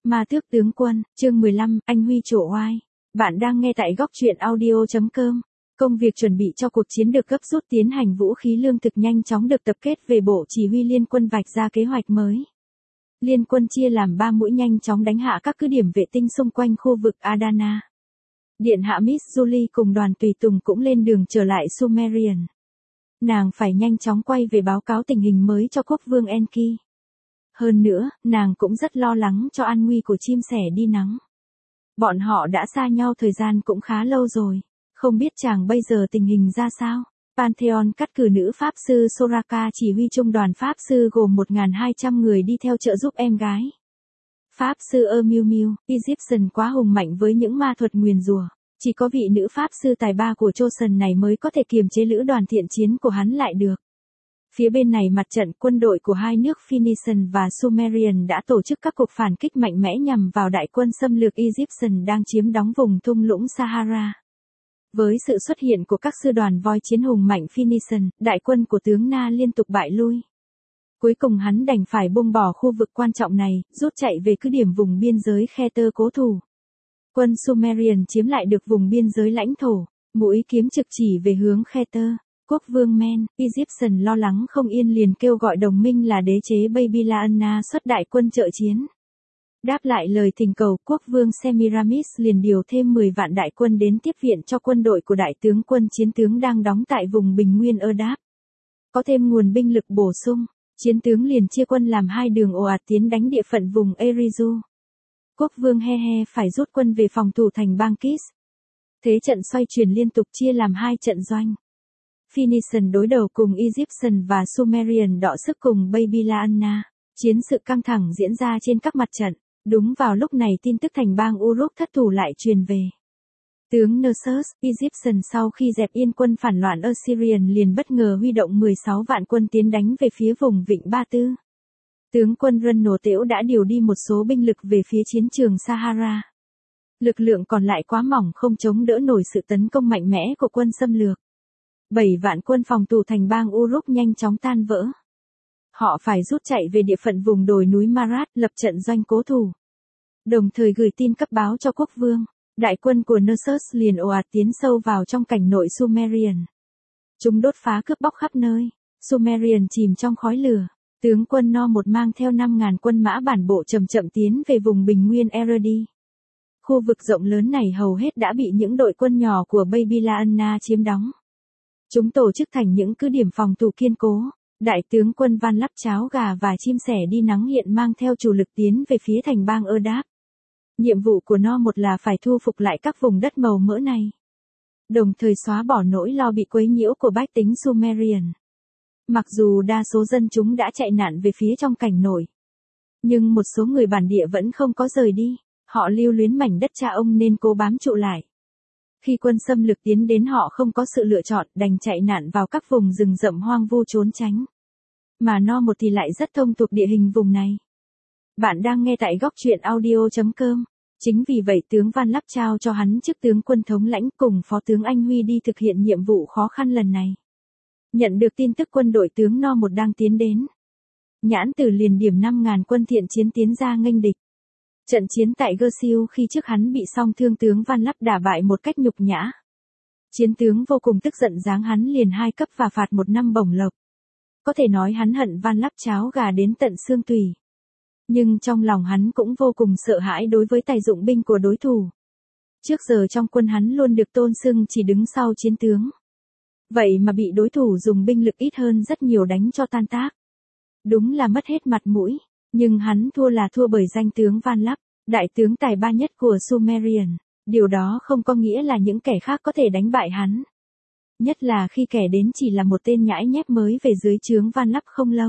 Ma Tước Tướng Quân, chương 15, anh Huy trổ oai. Bạn đang nghe tại góc truyện audio.com. Công việc chuẩn bị cho cuộc chiến được gấp rút tiến hành, vũ khí lương thực nhanh chóng được tập kết về Bộ Chỉ huy Liên quân vạch ra kế hoạch mới. Liên quân chia làm 3 mũi nhanh chóng đánh hạ các cứ điểm vệ tinh xung quanh khu vực Adana. Điện hạ Miss Julie cùng đoàn tùy tùng cũng lên đường trở lại Sumerian. Nàng phải nhanh chóng quay về báo cáo tình hình mới cho quốc vương Enki. Hơn nữa, nàng cũng rất lo lắng cho an nguy của chim sẻ đi nắng. Bọn họ đã xa nhau thời gian cũng khá lâu rồi, không biết chàng bây giờ tình hình ra sao. Pantheon cắt cử nữ pháp sư Soraka chỉ huy trung đoàn pháp sư gồm 1.200 người đi theo trợ giúp em gái. Pháp sư Miu Miu, Egyptian quá hùng mạnh với những ma thuật nguyền rủa. Chỉ có vị nữ pháp sư tài ba của Chosen này mới có thể kiềm chế lữ đoàn thiện chiến của hắn lại được. Phía bên này mặt trận, quân đội của hai nước Phoenician và Sumerian đã tổ chức các cuộc phản kích mạnh mẽ nhằm vào đại quân xâm lược Egyptian đang chiếm đóng vùng thung lũng Sahara. Với sự xuất hiện của các sư đoàn voi chiến hùng mạnh Phoenician, đại quân của tướng Na liên tục bại lui. Cuối cùng hắn đành phải buông bỏ khu vực quan trọng này, rút chạy về cứ điểm vùng biên giới Kheter cố thủ. Quân Sumerian chiếm lại được vùng biên giới lãnh thổ, mũi kiếm trực chỉ về hướng Kheter. Quốc vương Men, Egyptian lo lắng không yên liền kêu gọi đồng minh là đế chế Babylonia xuất đại quân trợ chiến. Đáp lại lời thỉnh cầu, quốc vương Semiramis liền điều thêm 10 vạn đại quân đến tiếp viện cho quân đội của đại tướng quân chiến tướng đang đóng tại vùng bình nguyên Erdap. Có thêm nguồn binh lực bổ sung, chiến tướng liền chia quân làm 2 đường ồ ạt tiến đánh địa phận vùng Erizu. Quốc vương He phải rút quân về phòng thủ thành Bangkis. Thế trận xoay chuyển liên tục chia làm 2 trận doanh. Phoenician đối đầu cùng Egyptian và Sumerian đọ sức cùng Babylonia. Chiến sự căng thẳng diễn ra trên các mặt trận. Đúng vào lúc này tin tức thành bang Uruk thất thủ lại truyền về. Tướng Nessus, Egyptian sau khi dẹp yên quân phản loạn Assyrian liền bất ngờ huy động 16 vạn quân tiến đánh về phía vùng Vịnh Ba Tư. Tướng quân Rân Tễu đã điều đi một số binh lực về phía chiến trường Sahara. Lực lượng còn lại quá mỏng không chống đỡ nổi sự tấn công mạnh mẽ của quân xâm lược. 7 vạn quân phòng thủ thành bang Uruk nhanh chóng tan vỡ. Họ phải rút chạy về địa phận vùng đồi núi Marat lập trận doanh cố thủ. Đồng thời gửi tin cấp báo cho quốc vương. Đại quân của Nessus liền ồ ạt tiến sâu vào trong cảnh nội Sumerian. Chúng đốt phá cướp bóc khắp nơi. Sumerian chìm trong khói lửa. Tướng quân No một mang theo 5.000 quân mã bản bộ chậm chậm tiến về vùng bình nguyên Eredi. Khu vực rộng lớn này hầu hết đã bị những đội quân nhỏ của Babylonia chiếm đóng. Chúng tổ chức thành những cứ điểm phòng thủ kiên cố. Đại tướng quân Van Lắp cháo gà và chim sẻ đi nắng hiện mang theo chủ lực tiến về phía thành bang Erdap. Nhiệm vụ của No một là phải thu phục lại các vùng đất màu mỡ này. Đồng thời xóa bỏ nỗi lo bị quấy nhiễu của bách tính Sumerian. Mặc dù đa số dân chúng đã chạy nạn về phía trong cảnh nổi. Nhưng một số người bản địa vẫn không có rời đi. Họ lưu luyến mảnh đất cha ông nên cố bám trụ lại. Khi quân xâm lược tiến đến họ không có sự lựa chọn đành chạy nạn vào các vùng rừng rậm hoang vu trốn tránh. Mà No một thì lại rất thông thuộc địa hình vùng này. Bạn đang nghe tại góc truyện audio.com. Chính vì vậy tướng Van Lắp trao cho hắn chức tướng quân thống lãnh cùng phó tướng Anh Huy đi thực hiện nhiệm vụ khó khăn lần này. Nhận được tin tức quân đội tướng No một đang tiến đến. Nhãn Tử liền điểm 5.000 quân thiện chiến tiến ra nghênh địch. Trận chiến tại Gersiu khi trước hắn bị song thương tướng Van Lắp đả bại một cách nhục nhã. Chiến tướng vô cùng tức giận giáng hắn liền 2 cấp và phạt 1 năm bổng lộc. Có thể nói hắn hận Van Lắp cháo gà đến tận xương tủy. Nhưng trong lòng hắn cũng vô cùng sợ hãi đối với tài dụng binh của đối thủ. Trước giờ trong quân hắn luôn được tôn xưng chỉ đứng sau chiến tướng. Vậy mà bị đối thủ dùng binh lực ít hơn rất nhiều đánh cho tan tác. Đúng là mất hết mặt mũi. Nhưng hắn thua là thua bởi danh tướng Van Lắp, đại tướng tài ba nhất của Sumerian. Điều đó không có nghĩa là những kẻ khác có thể đánh bại hắn. Nhất là khi kẻ đến chỉ là một tên nhãi nhép mới về dưới trướng Van Lắp không lâu.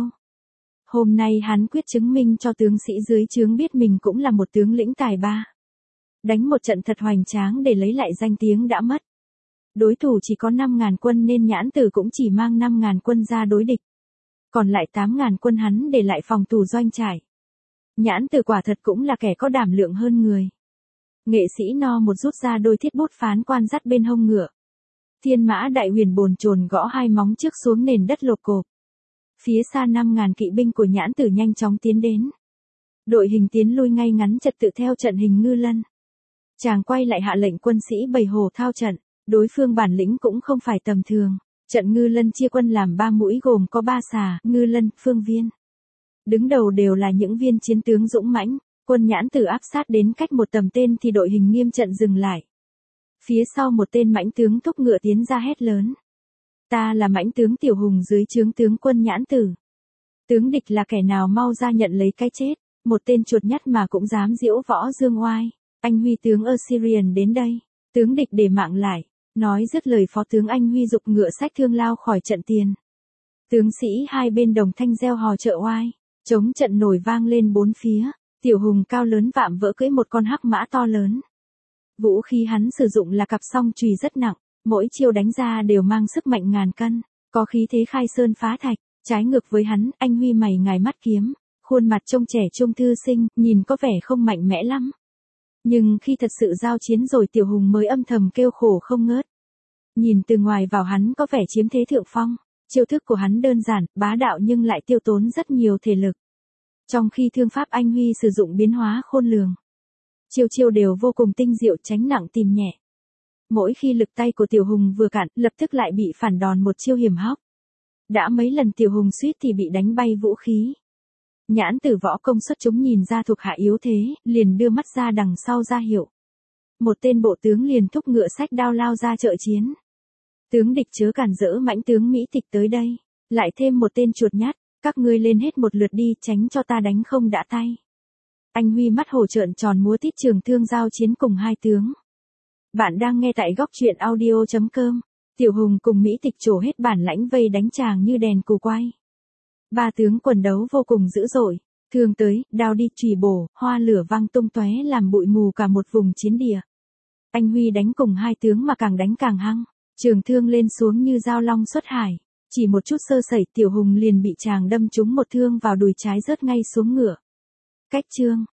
Hôm nay hắn quyết chứng minh cho tướng sĩ dưới trướng biết mình cũng là một tướng lĩnh tài ba. Đánh một trận thật hoành tráng để lấy lại danh tiếng đã mất. Đối thủ chỉ có 5.000 quân nên Nhãn Tử cũng chỉ mang 5.000 quân ra đối địch. Còn lại 8.000 quân hắn để lại phòng thủ doanh trại. Nhãn Tử quả thật cũng là kẻ có đảm lượng hơn người. Nghệ sĩ No một rút ra đôi thiết bút phán quan dắt bên hông ngựa. Thiên mã đại huyền bồn chồn gõ 2 móng trước xuống nền đất lộp cộp. Phía xa 5.000 kỵ binh của Nhãn Tử nhanh chóng tiến đến. Đội hình tiến lui ngay ngắn trật tự theo trận hình Ngư Lân. Chàng quay lại hạ lệnh quân sĩ bày hồ thao trận, đối phương bản lĩnh cũng không phải tầm thường. Trận Ngư Lân chia quân làm 3 mũi gồm có 3 xà, Ngư Lân, Phương Viên. Đứng đầu đều là những viên chiến tướng dũng mãnh, Quân Nhãn Tử áp sát đến cách một tầm tên thì đội hình nghiêm trận dừng lại. Phía sau một tên mãnh tướng thúc ngựa tiến ra hét lớn. Ta là mãnh tướng Tiểu Hùng dưới trướng tướng Quân Nhãn Tử. Tướng địch là kẻ nào mau ra nhận lấy cái chết, một tên chuột nhắt mà cũng dám diễu võ dương oai. Anh Huy tướng Assyrian đến đây, tướng địch để mạng lại. Nói dứt lời phó tướng Anh Huy giục ngựa xách thương lao khỏi trận tiền. Tướng sĩ hai bên đồng thanh reo hò trợ oai, chống trận nổi vang lên bốn phía. Tiểu Hùng cao lớn vạm vỡ cưỡi một con hắc mã to lớn. Vũ khí hắn sử dụng là cặp song chùy rất nặng, mỗi chiêu đánh ra đều mang sức mạnh ngàn cân, có khí thế khai sơn phá thạch. Trái ngược với hắn, Anh Huy mày ngài mắt kiếm, khuôn mặt trông trẻ trung thư sinh, nhìn có vẻ không mạnh mẽ lắm. Nhưng khi thật sự giao chiến rồi Tiểu Hùng mới âm thầm kêu khổ không ngớt. Nhìn từ ngoài vào hắn có vẻ chiếm thế thượng phong, chiêu thức của hắn đơn giản, bá đạo nhưng lại tiêu tốn rất nhiều thể lực. Trong khi thương pháp Anh Huy sử dụng biến hóa khôn lường. Chiêu chiêu đều vô cùng tinh diệu, tránh nặng tìm nhẹ. Mỗi khi lực tay của Tiểu Hùng vừa cạn, lập tức lại bị phản đòn một chiêu hiểm hóc. Đã mấy lần Tiểu Hùng suýt thì bị đánh bay vũ khí. Nhãn Tử võ công xuất chúng nhìn ra thuộc hạ yếu thế, liền đưa mắt ra đằng sau ra hiệu. Một tên bộ tướng liền thúc ngựa xách đao lao ra trợ chiến. Tướng địch chớ cản rỡ, mãnh tướng Mỹ Tịch tới đây. Lại thêm một tên chuột nhát, các ngươi lên hết một lượt đi, tránh cho ta đánh không đã tay. Anh Huy mắt hổ trợn tròn múa tít trường thương giao chiến cùng hai tướng. Bạn đang nghe tại góc truyện audio.com. Tiểu Hùng cùng Mỹ Tịch trổ hết bản lãnh vây đánh chàng như đèn cù quay. Ba tướng quần đấu vô cùng dữ dội, thương tới, đao đi, chùy bổ, hoa lửa vang tung tóe làm bụi mù cả một vùng chiến địa. Anh Huy đánh cùng hai tướng mà càng đánh càng hăng, trường thương lên xuống như dao long xuất hải, chỉ một chút sơ sẩy Tiểu Hùng liền bị chàng đâm trúng một thương vào đùi trái rớt ngay xuống ngựa. Cách chương